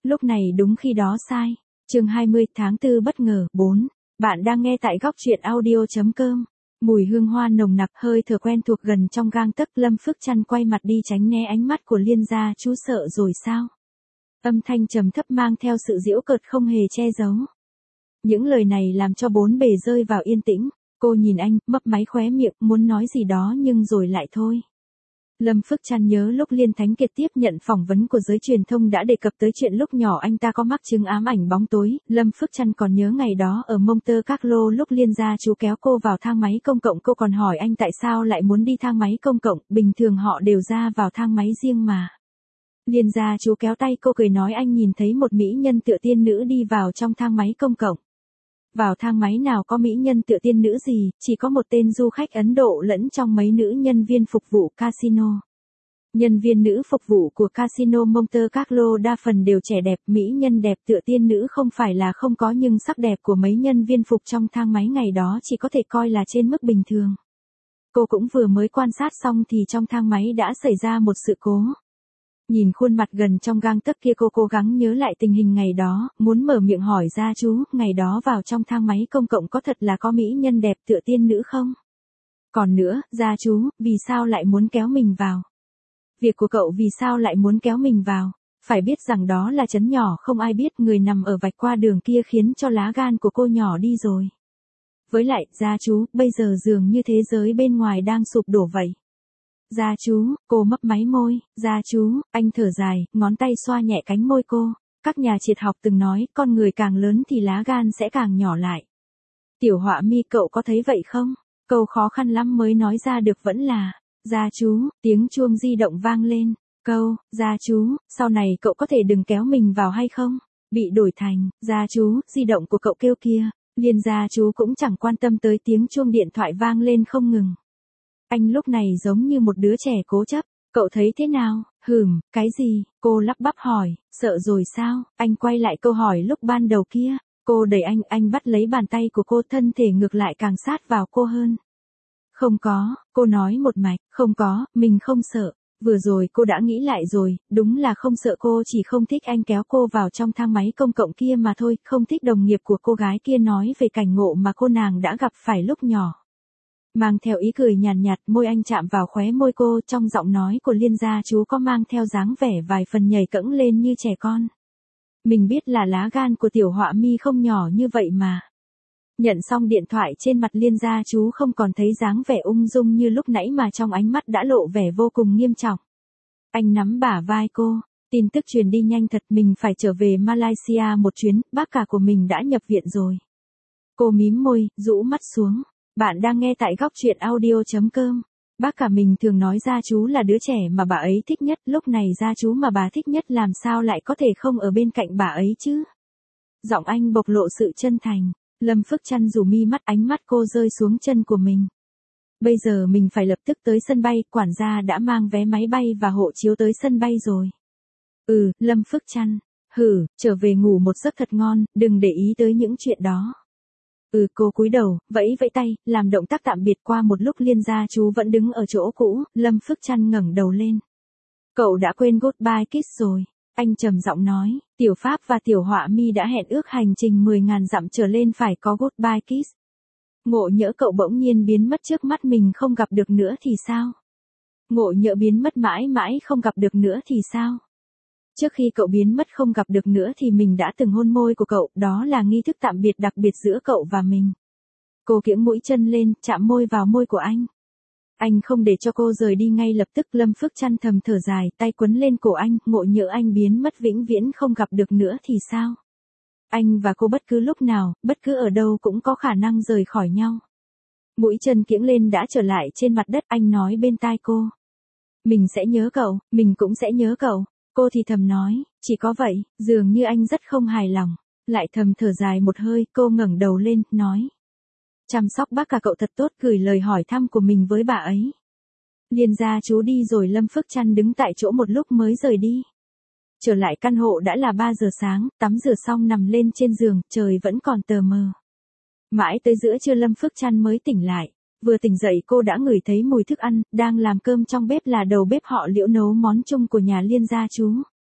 Lúc này đúng khi đó sai. Chương 20 tháng 4 bất ngờ 4. Bạn đang nghe tại góc truyện audio.com. Mùi hương hoa nồng nặc, hơi thở quen thuộc gần trong gang tấc. Lâm Phước Trăn quay mặt đi tránh né ánh mắt của Liên gia chú. Sợ rồi sao? Âm thanh trầm thấp mang theo sự giễu cợt không hề che giấu. Những lời này làm cho bốn bề rơi vào yên tĩnh. Cô nhìn anh, mấp máy khóe miệng, muốn nói gì đó nhưng rồi lại thôi. Lâm Phước Trăn nhớ lúc Liên Thánh Kiệt tiếp nhận phỏng vấn của giới truyền thông đã đề cập tới chuyện lúc nhỏ anh ta có mắc chứng ám ảnh bóng tối. Lâm Phước Trăn còn nhớ ngày đó ở Monte Carlo lúc Liên gia chú kéo cô vào thang máy công cộng. Cô còn hỏi anh tại sao lại muốn đi thang máy công cộng, bình thường họ đều ra vào thang máy riêng mà. Liên gia chú kéo tay cô cười nói anh nhìn thấy một mỹ nhân tựa tiên nữ đi vào trong thang máy công cộng. Vào thang máy nào có mỹ nhân tựa tiên nữ gì, chỉ có một tên du khách Ấn Độ lẫn trong mấy nữ nhân viên phục vụ casino. Nhân viên nữ phục vụ của casino Monte Carlo đa phần đều trẻ đẹp, mỹ nhân đẹp tựa tiên nữ không phải là không có nhưng sắc đẹp của mấy nhân viên phục trong thang máy ngày đó chỉ có thể coi là trên mức bình thường. Cô cũng vừa mới quan sát xong thì trong thang máy đã xảy ra một sự cố. Nhìn khuôn mặt gần trong gang tấc kia cô cố gắng nhớ lại tình hình ngày đó, muốn mở miệng hỏi gia chú, ngày đó vào trong thang máy công cộng có thật là có mỹ nhân đẹp tựa tiên nữ không? Còn nữa, gia chú, vì sao lại muốn kéo mình vào? Việc của cậu vì sao lại muốn kéo mình vào? Phải biết rằng đó là trấn nhỏ không ai biết, người nằm ở vạch qua đường kia khiến cho lá gan của cô nhỏ đi rồi. Với lại, gia chú, bây giờ dường như thế giới bên ngoài đang sụp đổ vậy. Gia chú, cô mấp máy môi, gia chú, anh thở dài, ngón tay xoa nhẹ cánh môi cô. Các nhà triết học từng nói, con người càng lớn thì lá gan sẽ càng nhỏ lại. Tiểu Họa Mi, cậu có thấy vậy không? Câu khó khăn lắm mới nói ra được vẫn là, gia chú, tiếng chuông di động vang lên. Câu, gia chú, sau này cậu có thể đừng kéo mình vào hay không? Bị đổi thành, gia chú, di động của cậu kêu kia. Liên gia chú cũng chẳng quan tâm tới tiếng chuông điện thoại vang lên không ngừng. Anh lúc này giống như một đứa trẻ cố chấp, cậu thấy thế nào? Cái gì? Cô lắp bắp hỏi, sợ rồi sao? Anh quay lại câu hỏi lúc ban đầu kia, cô đẩy anh bắt lấy bàn tay của cô, thân thể ngược lại càng sát vào cô hơn. Không có, cô nói một mạch, không có, mình không sợ. Vừa rồi cô đã nghĩ lại rồi, đúng là không sợ, cô chỉ không thích anh kéo cô vào trong thang máy công cộng kia mà thôi, không thích đồng nghiệp của cô gái kia nói về cảnh ngộ mà cô nàng đã gặp phải lúc nhỏ. Mang theo ý cười nhàn nhạt, môi anh chạm vào khóe môi cô, trong giọng nói của Liên gia chú có mang theo dáng vẻ vài phần nhảy cẫng lên như trẻ con. Mình biết là lá gan của Tiểu Họa Mi không nhỏ như vậy mà. Nhận xong điện thoại, trên mặt Liên gia chú không còn thấy dáng vẻ ung dung như lúc nãy mà trong ánh mắt đã lộ vẻ vô cùng nghiêm trọng. Anh nắm bả vai cô, tin tức truyền đi nhanh thật, mình phải trở về Malaysia một chuyến, bác cả của mình đã nhập viện rồi. Cô mím môi, rũ mắt xuống. Bạn đang nghe tại góc truyện audio.com. Bác cả mình thường nói gia chú là đứa trẻ mà bà ấy thích nhất, lúc này gia chú mà bà thích nhất làm sao lại có thể không ở bên cạnh bà ấy chứ? Giọng anh bộc lộ sự chân thành. Lâm Phước Trăn rủ mi mắt, ánh mắt cô rơi xuống chân của mình. Bây giờ mình phải lập tức tới sân bay, quản gia đã mang vé máy bay và hộ chiếu tới sân bay rồi. Lâm Phước Trăn. Trở về ngủ một giấc thật ngon, đừng để ý tới những chuyện đó. Cô cúi đầu, vẫy tay, làm động tác tạm biệt. Qua một lúc Liên gia chú vẫn đứng ở chỗ cũ, Lâm Phước Trăn ngẩng đầu lên. Cậu đã quên goodbye kiss rồi. Anh trầm giọng nói, Tiểu Pháp và Tiểu Họa Mi đã hẹn ước hành trình 10.000 dặm trở lên phải có goodbye kiss. Ngộ nhỡ cậu bỗng nhiên biến mất trước mắt mình không gặp được nữa thì sao? Ngộ nhỡ biến mất mãi mãi không gặp được nữa thì sao? Trước khi cậu biến mất không gặp được nữa thì mình đã từng hôn môi của cậu, đó là nghi thức tạm biệt đặc biệt giữa cậu và mình. Cô kiễng mũi chân lên, chạm môi vào môi của anh. Anh không để cho cô rời đi ngay lập tức. Lâm Phước Trăn thầm thở dài, tay quấn lên cổ anh, ngộ nhỡ anh biến mất vĩnh viễn không gặp được nữa thì sao? Anh và cô bất cứ lúc nào, bất cứ ở đâu cũng có khả năng rời khỏi nhau. Mũi chân kiễng lên đã trở lại trên mặt đất, anh nói bên tai cô. Mình sẽ nhớ cậu, mình cũng sẽ nhớ cậu. Cô thì thầm nói, chỉ có vậy, dường như anh rất không hài lòng. Lại thầm thở dài một hơi, cô ngẩng đầu lên, nói. Chăm sóc bác cả cậu thật tốt, gửi lời hỏi thăm của mình với bà ấy. Liên gia chú đi rồi. Lâm Phước Trăn đứng tại chỗ một lúc mới rời đi. Trở lại căn hộ đã là 3 giờ sáng, tắm rửa xong nằm lên trên giường, trời vẫn còn tờ mờ. Mãi tới giữa trưa Lâm Phước Trăn mới tỉnh lại. Vừa tỉnh dậy cô đã ngửi thấy mùi thức ăn, đang làm cơm trong bếp là đầu bếp họ Liễu nấu món chung của nhà Liên gia chú.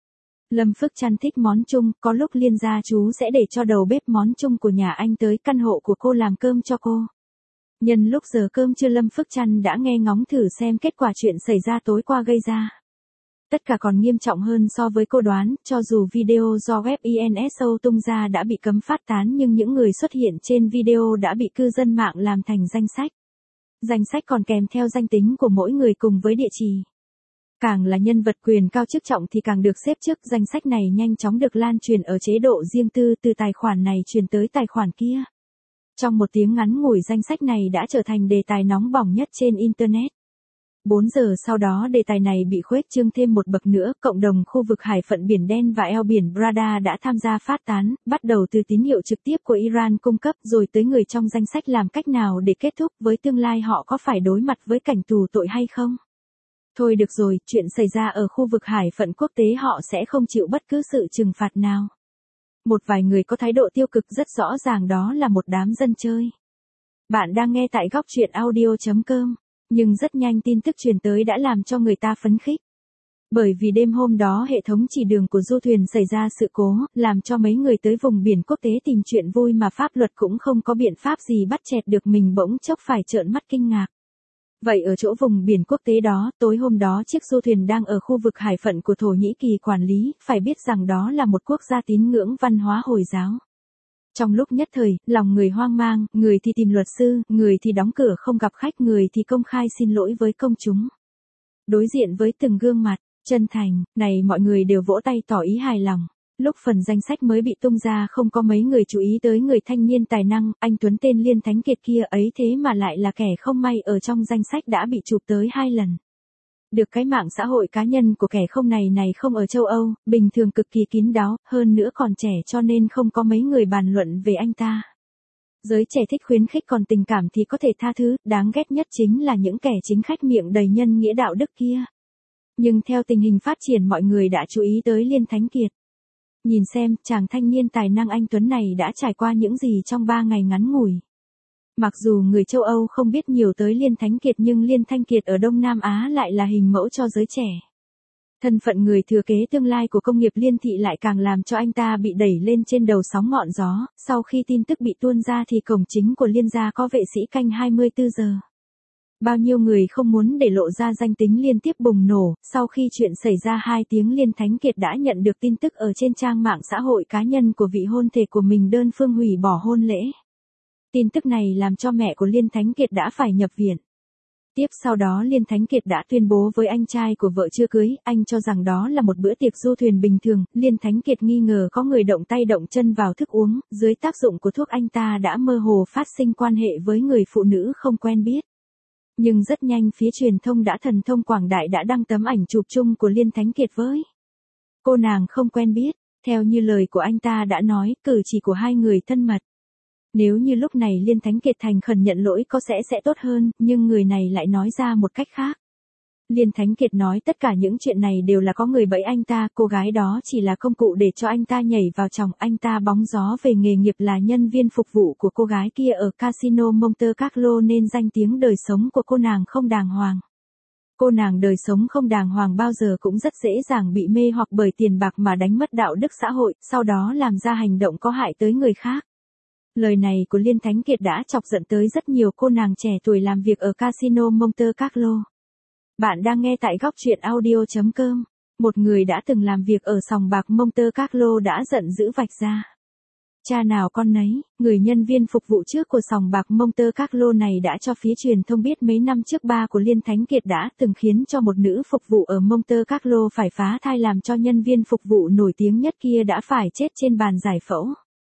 Lâm Phước Trăn thích món Trung, có lúc Liên gia chú sẽ để cho đầu bếp món Trung của nhà anh tới căn hộ của cô làm cơm cho cô. Nhân lúc giờ cơm trưa Lâm Phước Trăn đã nghe ngóng thử xem kết quả chuyện xảy ra tối qua gây ra. Tất cả còn nghiêm trọng hơn so với cô đoán, cho dù video do web INSO tung ra đã bị cấm phát tán nhưng những người xuất hiện trên video đã bị cư dân mạng làm thành danh sách. Danh sách còn kèm theo danh tính của mỗi người cùng với địa chỉ. Càng là nhân vật quyền cao chức trọng thì càng được xếp trước, danh sách này nhanh chóng được lan truyền ở chế độ riêng tư từ tài khoản này truyền tới tài khoản kia. Trong một tiếng ngắn ngủi danh sách này đã trở thành đề tài nóng bỏng nhất trên Internet. 4 giờ sau đó đề tài này bị khuếch trương thêm một bậc nữa, cộng đồng khu vực hải phận Biển Đen và eo biển Brada đã tham gia phát tán, bắt đầu từ tín hiệu trực tiếp của Iran cung cấp rồi tới người trong danh sách làm cách nào để kết thúc với tương lai họ có phải đối mặt với cảnh tù tội hay không. Thôi được rồi, chuyện xảy ra ở khu vực hải phận quốc tế họ sẽ không chịu bất cứ sự trừng phạt nào. Một vài người có thái độ tiêu cực rất rõ ràng, đó là một đám dân chơi. Bạn đang nghe tại góc truyện audio.com. Nhưng rất nhanh tin tức truyền tới đã làm cho người ta phấn khích. Bởi vì đêm hôm đó hệ thống chỉ đường của du thuyền xảy ra sự cố, làm cho mấy người tới vùng biển quốc tế tìm chuyện vui mà pháp luật cũng không có biện pháp gì bắt chẹt được mình bỗng chốc phải trợn mắt kinh ngạc. Vậy ở chỗ vùng biển quốc tế đó, tối hôm đó chiếc du thuyền đang ở khu vực hải phận của Thổ Nhĩ Kỳ quản lý, phải biết rằng đó là một quốc gia tín ngưỡng văn hóa Hồi giáo. Trong lúc nhất thời, lòng người hoang mang, người thì tìm luật sư, người thì đóng cửa không gặp khách, người thì công khai xin lỗi với công chúng. Đối diện với từng gương mặt chân thành, này mọi người đều vỗ tay tỏ ý hài lòng. Lúc phần danh sách mới bị tung ra không có mấy người chú ý tới người thanh niên tài năng, anh Tuấn tên Liên Thánh Kiệt kia ấy, thế mà lại là kẻ không may ở trong danh sách đã bị chụp tới 2 lần. Được cái mạng xã hội cá nhân của kẻ không này không ở châu Âu, bình thường cực kỳ kín đáo, hơn nữa còn trẻ cho nên không có mấy người bàn luận về anh ta. Giới trẻ thích khuyến khích, còn tình cảm thì có thể tha thứ, đáng ghét nhất chính là những kẻ chính khách miệng đầy nhân nghĩa đạo đức kia. Nhưng theo tình hình phát triển mọi người đã chú ý tới Liên Thánh Kiệt. Nhìn xem, chàng thanh niên tài năng anh Tuấn này đã trải qua những gì trong 3 ngày ngắn ngủi. Mặc dù người châu Âu không biết nhiều tới Liên Thánh Kiệt nhưng Liên Thanh Kiệt ở Đông Nam Á lại là hình mẫu cho giới trẻ. Thân phận người thừa kế tương lai của công nghiệp Liên thị lại càng làm cho anh ta bị đẩy lên trên đầu sóng ngọn gió, sau khi tin tức bị tuôn ra thì cổng chính của Liên gia có vệ sĩ canh 24 giờ. Bao nhiêu người không muốn để lộ ra danh tính liên tiếp bùng nổ, sau khi chuyện xảy ra 2 tiếng Liên Thánh Kiệt đã nhận được tin tức ở trên trang mạng xã hội cá nhân của vị hôn thê của mình đơn phương hủy bỏ hôn lễ. Tin tức này làm cho mẹ của Liên Thánh Kiệt đã phải nhập viện. Tiếp sau đó Liên Thánh Kiệt đã tuyên bố với anh trai của vợ chưa cưới, anh cho rằng đó là một bữa tiệc du thuyền bình thường, Liên Thánh Kiệt nghi ngờ có người động tay động chân vào thức uống, dưới tác dụng của thuốc anh ta đã mơ hồ phát sinh quan hệ với người phụ nữ không quen biết. Nhưng rất nhanh phía truyền thông đã thần thông quảng đại đã đăng tấm ảnh chụp chung của Liên Thánh Kiệt với cô nàng không quen biết, theo như lời của anh ta đã nói, cử chỉ của hai người thân mật. Nếu như lúc này Liên Thánh Kiệt thành khẩn nhận lỗi có sẽ tốt hơn, nhưng người này lại nói ra một cách khác. Liên Thánh Kiệt nói tất cả những chuyện này đều là có người bẫy anh ta, cô gái đó chỉ là công cụ để cho anh ta nhảy vào chồng, anh ta bóng gió về nghề nghiệp là nhân viên phục vụ của cô gái kia ở casino Monte Carlo nên danh tiếng đời sống của cô nàng không đàng hoàng. Cô nàng đời sống không đàng hoàng bao giờ cũng rất dễ dàng bị mê hoặc bởi tiền bạc mà đánh mất đạo đức xã hội, sau đó làm ra hành động có hại tới người khác. Lời này của Liên Thánh Kiệt đã chọc giận tới rất nhiều cô nàng trẻ tuổi làm việc ở casino Monte Carlo. Bạn đang nghe tại góc truyện audio.com. Một người đã từng làm việc ở sòng bạc Monte Carlo đã giận dữ vạch ra. Cha nào con nấy, người nhân viên phục vụ trước của sòng bạc Monte Carlo này đã cho phía truyền thông biết mấy năm trước ba của Liên Thánh Kiệt đã từng khiến cho một nữ phục vụ ở Monte Carlo phải phá thai làm cho nhân viên phục vụ nổi tiếng nhất kia đã phải chết trên bàn giải phẫu.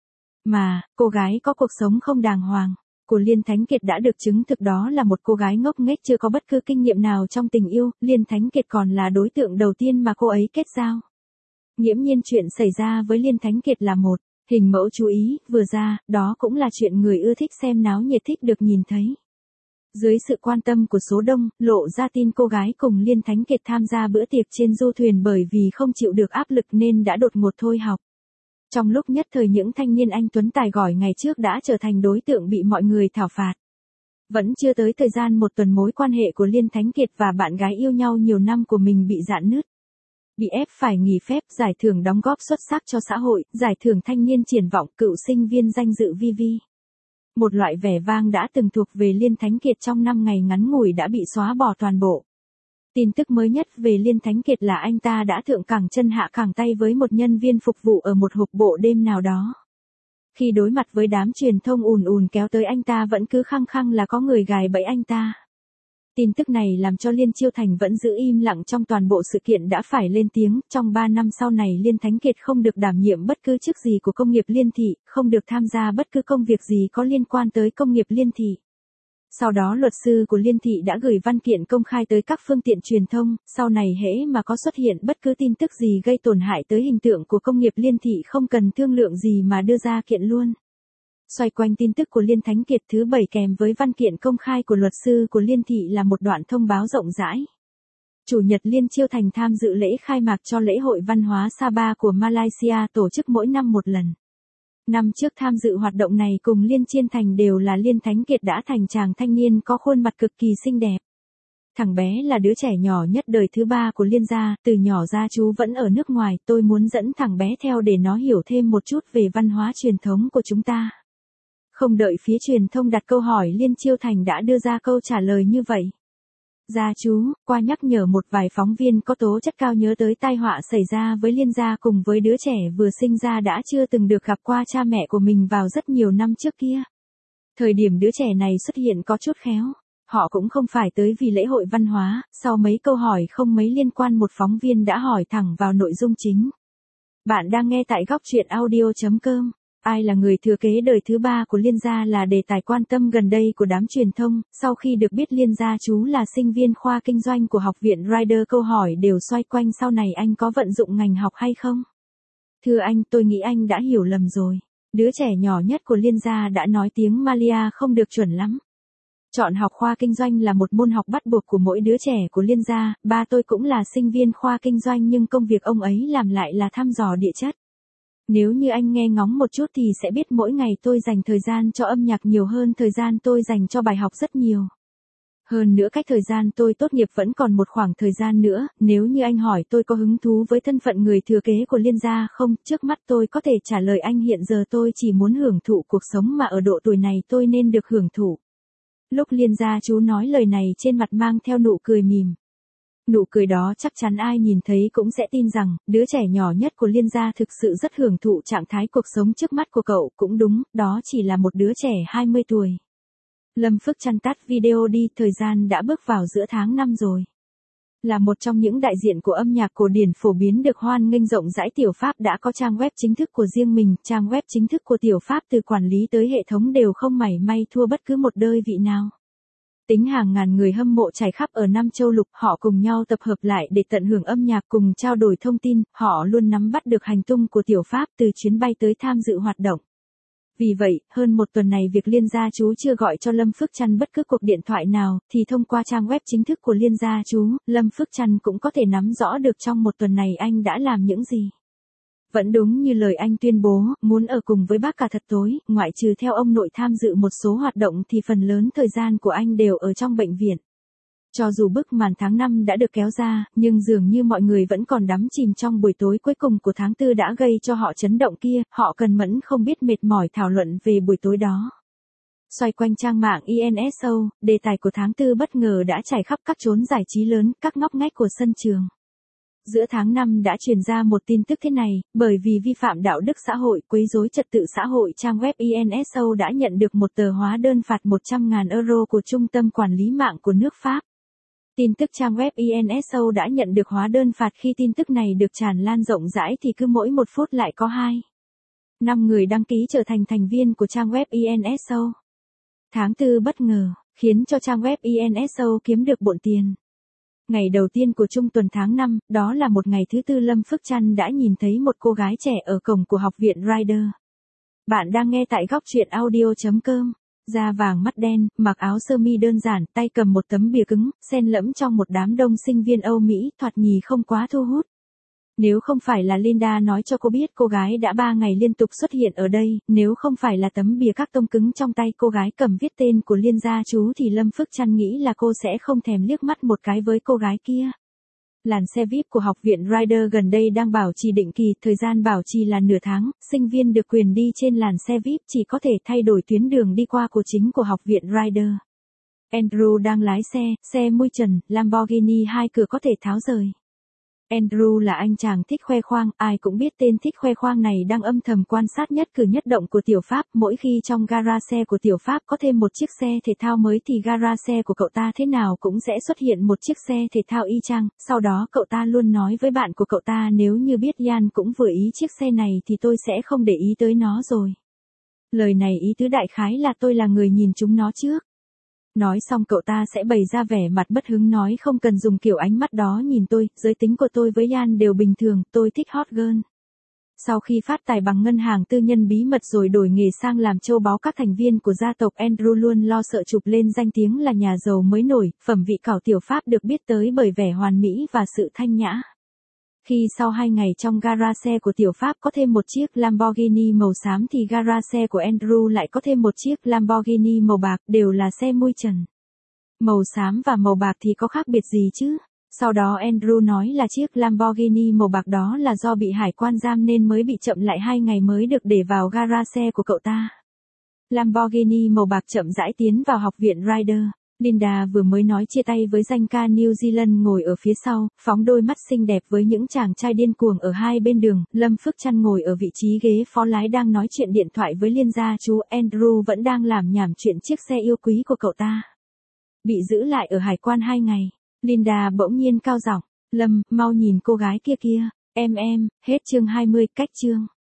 Mà, cô gái có cuộc sống không đàng hoàng của Liên Thánh Kiệt đã được chứng thực đó là một cô gái ngốc nghếch chưa có bất cứ kinh nghiệm nào trong tình yêu, Liên Thánh Kiệt còn là đối tượng đầu tiên mà cô ấy kết giao. Nghiễm nhiên chuyện xảy ra với Liên Thánh Kiệt là một hình mẫu chú ý, vừa ra, đó cũng là chuyện người ưa thích xem náo nhiệt thích được nhìn thấy. Dưới sự quan tâm của số đông, lộ ra tin cô gái cùng Liên Thánh Kiệt tham gia bữa tiệc trên du thuyền bởi vì không chịu được áp lực nên đã đột ngột thôi học. Trong lúc nhất thời những thanh niên anh Tuấn tài giỏi ngày trước đã trở thành đối tượng bị mọi người thảo phạt. Vẫn chưa tới thời gian một tuần mối quan hệ của Liên Thánh Kiệt và bạn gái yêu nhau nhiều năm của mình bị rạn nứt. bị ép phải nghỉ phép, giải thưởng đóng góp xuất sắc cho xã hội, giải thưởng thanh niên triển vọng, cựu sinh viên danh dự VV. Một loại vẻ vang đã từng thuộc về Liên Thánh Kiệt trong 5 ngày ngắn ngủi đã bị xóa bỏ toàn bộ. Tin tức mới nhất về Liên Thánh Kiệt là anh ta đã thượng cẳng chân hạ cẳng tay với một nhân viên phục vụ ở một hộp bộ đêm nào đó. Khi đối mặt với đám truyền thông ùn ùn kéo tới, anh ta vẫn cứ khăng khăng là có người gài bẫy anh ta. Tin tức này làm cho Liên Chiêu Thành vẫn giữ im lặng trong toàn bộ sự kiện đã phải lên tiếng. Trong 3 năm sau này Liên Thánh Kiệt không được đảm nhiệm bất cứ chức gì của công nghiệp Liên Thị, không được tham gia bất cứ công việc gì có liên quan tới công nghiệp Liên Thị. Sau đó luật sư của Liên Thị đã gửi văn kiện công khai tới các phương tiện truyền thông, sau này hễ mà có xuất hiện bất cứ tin tức gì gây tổn hại tới hình tượng của công nghiệp Liên Thị không cần thương lượng gì mà đưa ra kiện luôn. Xoay quanh tin tức của Liên Thánh Kiệt thứ 7 kèm với văn kiện công khai của luật sư của Liên Thị là một đoạn thông báo rộng rãi. Chủ nhật Liên Chiêu Thành tham dự lễ khai mạc cho lễ hội văn hóa Sapa của Malaysia tổ chức mỗi năm một lần. Năm trước tham dự hoạt động này cùng Liên Chiêu Thành đều là Liên Thánh Kiệt đã thành chàng thanh niên có khuôn mặt cực kỳ xinh đẹp. Thằng bé là đứa trẻ nhỏ nhất đời thứ 3 của Liên gia, từ nhỏ ra chú vẫn ở nước ngoài, tôi muốn dẫn thằng bé theo để nó hiểu thêm một chút về văn hóa truyền thống của chúng ta. Không đợi phía truyền thông đặt câu hỏi, Liên Chiêu Thành đã đưa ra câu trả lời như vậy. Gia chú, qua nhắc nhở một vài phóng viên có tố chất cao nhớ tới tai họa xảy ra với Liên gia cùng với đứa trẻ vừa sinh ra đã chưa từng được gặp qua cha mẹ của mình vào rất nhiều năm trước kia. Thời điểm đứa trẻ này xuất hiện có chút khéo. Họ cũng không phải tới vì lễ hội văn hóa, sau mấy câu hỏi không mấy liên quan một phóng viên đã hỏi thẳng vào nội dung chính. Bạn đang nghe tại góc truyện audio.com. Ai là người thừa kế đời thứ 3 của Liên gia là đề tài quan tâm gần đây của đám truyền thông, sau khi được biết Liên gia chú là sinh viên khoa kinh doanh của học viện Rider, câu hỏi đều xoay quanh sau này anh có vận dụng ngành học hay không. Thưa anh, tôi nghĩ anh đã hiểu lầm rồi. Đứa trẻ nhỏ nhất của Liên gia đã nói tiếng Malia không được chuẩn lắm. Chọn học khoa kinh doanh là một môn học bắt buộc của mỗi đứa trẻ của Liên gia, ba tôi cũng là sinh viên khoa kinh doanh nhưng công việc ông ấy làm lại là thăm dò địa chất. Nếu như anh nghe ngóng một chút thì sẽ biết mỗi ngày tôi dành thời gian cho âm nhạc nhiều hơn thời gian tôi dành cho bài học rất nhiều. Hơn nữa cách thời gian tôi tốt nghiệp vẫn còn một khoảng thời gian nữa, nếu như anh hỏi tôi có hứng thú với thân phận người thừa kế của Liên gia không, trước mắt tôi có thể trả lời anh hiện giờ tôi chỉ muốn hưởng thụ cuộc sống mà ở độ tuổi này tôi nên được hưởng thụ. Lúc Liên gia chú nói lời này trên mặt mang theo nụ cười mỉm. Nụ cười đó chắc chắn ai nhìn thấy cũng sẽ tin rằng, đứa trẻ nhỏ nhất của Liên gia thực sự rất hưởng thụ trạng thái cuộc sống trước mắt của cậu, cũng đúng, đó chỉ là một đứa trẻ 20 tuổi. Lâm Phước Trăn tắt video đi, thời gian đã bước vào giữa tháng 5 rồi. Là một trong những đại diện của âm nhạc cổ điển phổ biến được hoan nghênh rộng rãi, Tiểu Pháp đã có trang web chính thức của riêng mình, trang web chính thức của Tiểu Pháp từ quản lý tới hệ thống đều không mảy may thua bất cứ một đơn vị nào. Tính hàng ngàn người hâm mộ trải khắp ở 5 châu lục, họ cùng nhau tập hợp lại để tận hưởng âm nhạc cùng trao đổi thông tin, họ luôn nắm bắt được hành tung của Tiểu Pháp từ chuyến bay tới tham dự hoạt động. Vì vậy, hơn một tuần này việc Liên gia chú chưa gọi cho Lâm Phước Trăn bất cứ cuộc điện thoại nào, thì thông qua trang web chính thức của Liên gia chú, Lâm Phước Trăn cũng có thể nắm rõ được trong một tuần này anh đã làm những gì. Vẫn đúng như lời anh tuyên bố, muốn ở cùng với bác cả thật tối, ngoại trừ theo ông nội tham dự một số hoạt động thì phần lớn thời gian của anh đều ở trong bệnh viện. Cho dù bức màn tháng 5 đã được kéo ra, nhưng dường như mọi người vẫn còn đắm chìm trong buổi tối cuối cùng của tháng 4 đã gây cho họ chấn động kia, họ cần mẫn không biết mệt mỏi thảo luận về buổi tối đó. Xoay quanh trang mạng INSO, đề tài của tháng 4 bất ngờ đã trải khắp các chốn giải trí lớn, các ngóc ngách của sân trường. Giữa tháng 5 đã truyền ra một tin tức thế này, bởi vì vi phạm đạo đức xã hội, quấy rối trật tự xã hội, trang web INSO đã nhận được một tờ hóa đơn phạt 100.000 euro của Trung tâm Quản lý mạng của nước Pháp. Tin tức trang web INSO đã nhận được hóa đơn phạt khi tin tức này được tràn lan rộng rãi thì cứ mỗi 1 phút lại có 5 người đăng ký trở thành thành viên của trang web INSO. Tháng 4 bất ngờ, khiến cho trang web INSO kiếm được bộn tiền. Ngày đầu tiên của trung tuần tháng 5, đó là một ngày thứ Tư, Lâm Phước Trăn đã nhìn thấy một cô gái trẻ ở cổng của học viện Rider. Bạn đang nghe tại góc truyện audio.com. Da vàng mắt đen, mặc áo sơ mi đơn giản, tay cầm một tấm bìa cứng, xen lẫn trong một đám đông sinh viên Âu Mỹ, thoạt nhìn không quá thu hút. Nếu không phải là Linda nói cho cô biết cô gái đã 3 ngày liên tục xuất hiện ở đây, nếu không phải là tấm bìa các tông cứng trong tay cô gái cầm viết tên của Liên gia chú thì Lâm Phước Trăn nghĩ là cô sẽ không thèm liếc mắt một cái với cô gái kia. Làn xe VIP của học viện Rider gần đây đang bảo trì định kỳ, thời gian bảo trì là nửa tháng, sinh viên được quyền đi trên làn xe VIP chỉ có thể thay đổi tuyến đường đi qua của chính của học viện Rider. Andrew đang lái xe mui trần, Lamborghini 2 cửa có thể tháo rời. Andrew là anh chàng thích khoe khoang, ai cũng biết tên thích khoe khoang này đang âm thầm quan sát nhất cử nhất động của tiểu Pháp. Mỗi khi trong gara xe của tiểu Pháp có thêm một chiếc xe thể thao mới thì gara xe của cậu ta thế nào cũng sẽ xuất hiện một chiếc xe thể thao y chang. Sau đó cậu ta luôn nói với bạn của cậu ta, nếu như biết Yan cũng vừa ý chiếc xe này thì tôi sẽ không để ý tới nó rồi. Lời này ý tứ đại khái là tôi là người nhìn chúng nó trước. Nói xong cậu ta sẽ bày ra vẻ mặt bất hứng nói, không cần dùng kiểu ánh mắt đó nhìn tôi, giới tính của tôi với Yan đều bình thường, tôi thích hot girl. Sau khi phát tài bằng ngân hàng tư nhân bí mật rồi đổi nghề sang làm châu báu các thành viên của gia tộc, Andrew luôn lo sợ chụp lên danh tiếng là nhà giàu mới nổi. Phẩm vị cảo tiểu Pháp được biết tới bởi vẻ hoàn mỹ và sự thanh nhã. Khi sau 2 ngày trong gara xe của tiểu Pháp có thêm một chiếc Lamborghini màu xám thì gara xe của Andrew lại có thêm một chiếc Lamborghini màu bạc, đều là xe mui trần. Màu xám và màu bạc thì có khác biệt gì chứ? Sau đó Andrew nói là chiếc Lamborghini màu bạc đó là do bị hải quan giam nên mới bị chậm lại 2 ngày mới được để vào gara xe của cậu ta. Lamborghini màu bạc chậm rãi tiến vào học viện Rider. Linda vừa mới nói chia tay với danh ca New Zealand ngồi ở phía sau, phóng đôi mắt xinh đẹp với những chàng trai điên cuồng ở hai bên đường. Lâm Phước Trăn ngồi ở vị trí ghế phó lái đang nói chuyện điện thoại với Liên gia chú. Andrew vẫn đang làm nhảm chuyện chiếc xe yêu quý của cậu ta. Bị giữ lại ở hải quan 2 ngày. Linda bỗng nhiên cao giọng, Lâm, mau nhìn cô gái kia kìa. Em, hết chương 20, cách chương.